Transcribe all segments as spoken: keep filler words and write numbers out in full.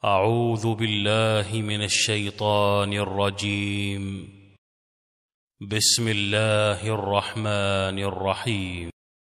أعوذ بالله من الشيطان الرجيم. بسم الله الرحمن الرحيم.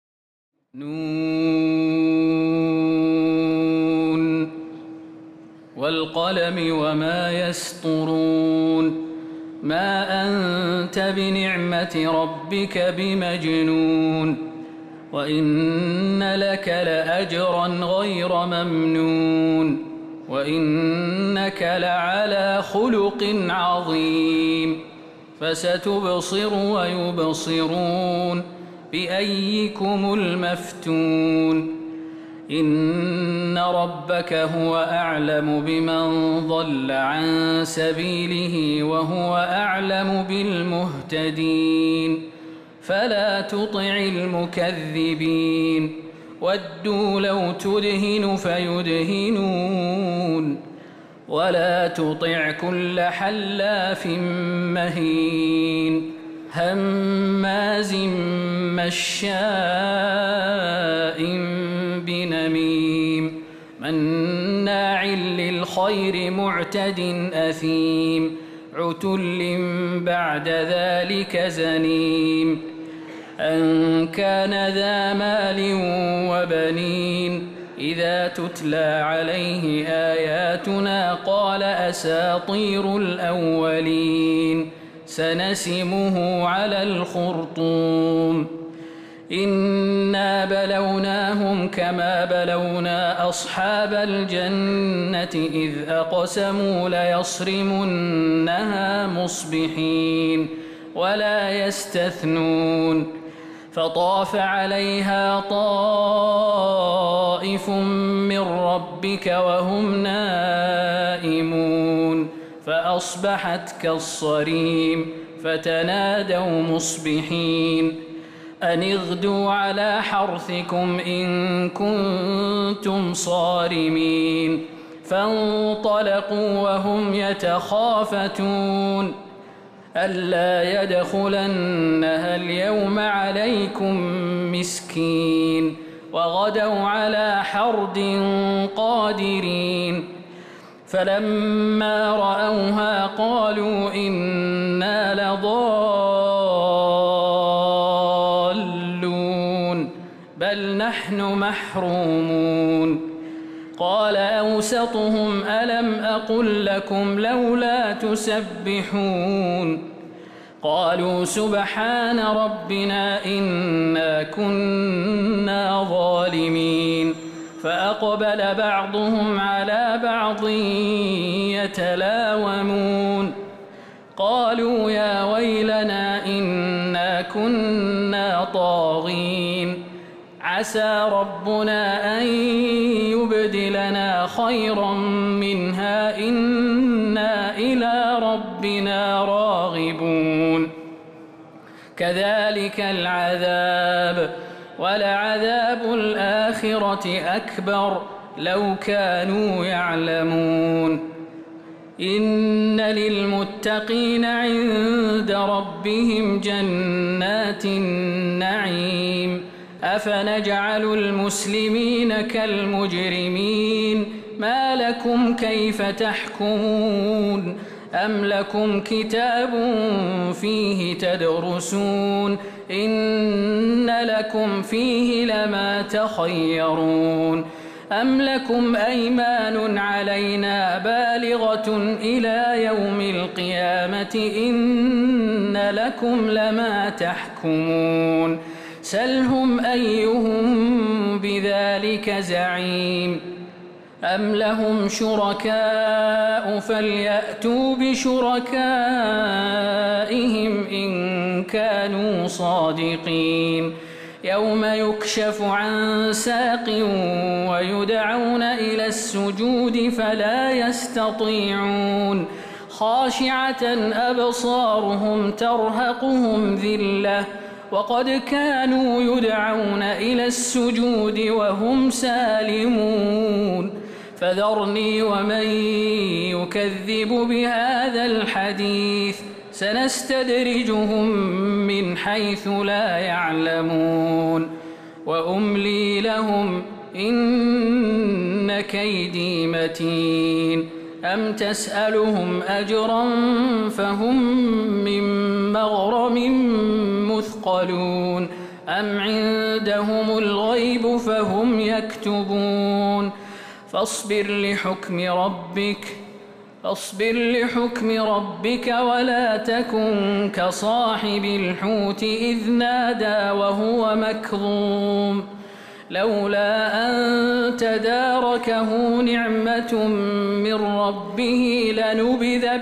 نون والقلم وما يسطرون ما أنت بنعمة ربك بمجنون وإن لك لأجرا غير ممنون وإنك لعلى خلق عظيم فستبصر ويبصرون بأيكم المفتون إن ربك هو أعلم بمن ضل عن سبيله وهو أعلم بالمهتدين فلا تطع المكذبين ودوا لو تدهن فيدهنون ولا تطع كل حلاف مهين هماز مشاء بنميم مناع للخير معتد أثيم عتل بعد ذلك زنيم أن كان ذا مال وبنين إذا تتلى عليه آياتنا قال أساطير الأولين سنسمه على الخرطوم إنا بلوناهم كما بلونا أصحاب الجنة إذ أقسموا ليصرمنها مصبحين ولا يستثنون فطاف عليها طائف من ربك وهم نائمون فأصبحت كالصريم فتنادوا مصبحين أن اغدوا على حرثكم إن كنتم صارمين فانطلقوا وهم يتخافتون ألا يدخلنها اليوم عليكم مسكين وغدوا على حرد قادرين فلما رأوها قالوا إنا لضالون بل نحن محرومون قال أوسطهم ألم أقل لكم لولا تسبحون قالوا سبحان ربنا إنا كنا ظالمين فأقبل بعضهم على بعض يتلاومون قالوا يا ويلنا إنا كنا طاغين عسى ربنا أن يبدلنا خيرا منها إنا إلى ربنا راغبون كذلك العذاب ولعذاب الآخرة أكبر لو كانوا يعلمون إن للمتقين عند ربهم جنات النعيم أفنجعل المسلمين كالمجرمين ما لكم كيف تحكمون أم لكم كتاب فيه تدرسون إن لكم فيه لما تخيرون أم لكم أيمان علينا بالغة إلى يوم القيامة إن لكم لما تحكمون سلهم أيهم بذلك زعيم أم لهم شركاء فليأتوا بشركائهم إن كانوا صادقين يوم يكشف عن ساق ويدعون إلى السجود فلا يستطيعون خاشعة أبصارهم ترهقهم ذلة وقد كانوا يدعون إلى السجود وهم سالمون فذرني ومن يكذب بهذا الحديث سنستدرجهم من حيث لا يعلمون وأملي لهم إن إن كيدي متين أم تسألهم أجرا فهم من مغرم مثقلون أم عندهم الغيب فهم يكتبون فاصبر لحكم ربك فاصبر لحكم ربك ولا تكن كصاحب الحوت إذ نادى وهو مكظوم لولا أن تداركه نعمة من ربه لنبذ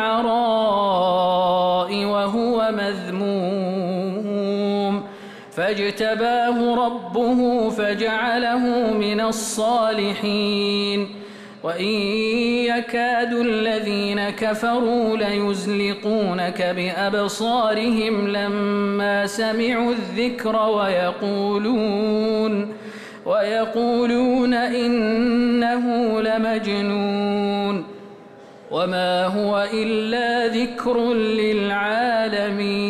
بالعراء وهو مذموم فاجتباه ربه فجعله من الصالحين وإن يكاد الذين كفروا ليزلقونك بأبصارهم لما سمعوا الذكر ويقولون ويقولون إنه لمجنون وما هو إلا ذكر للعالمين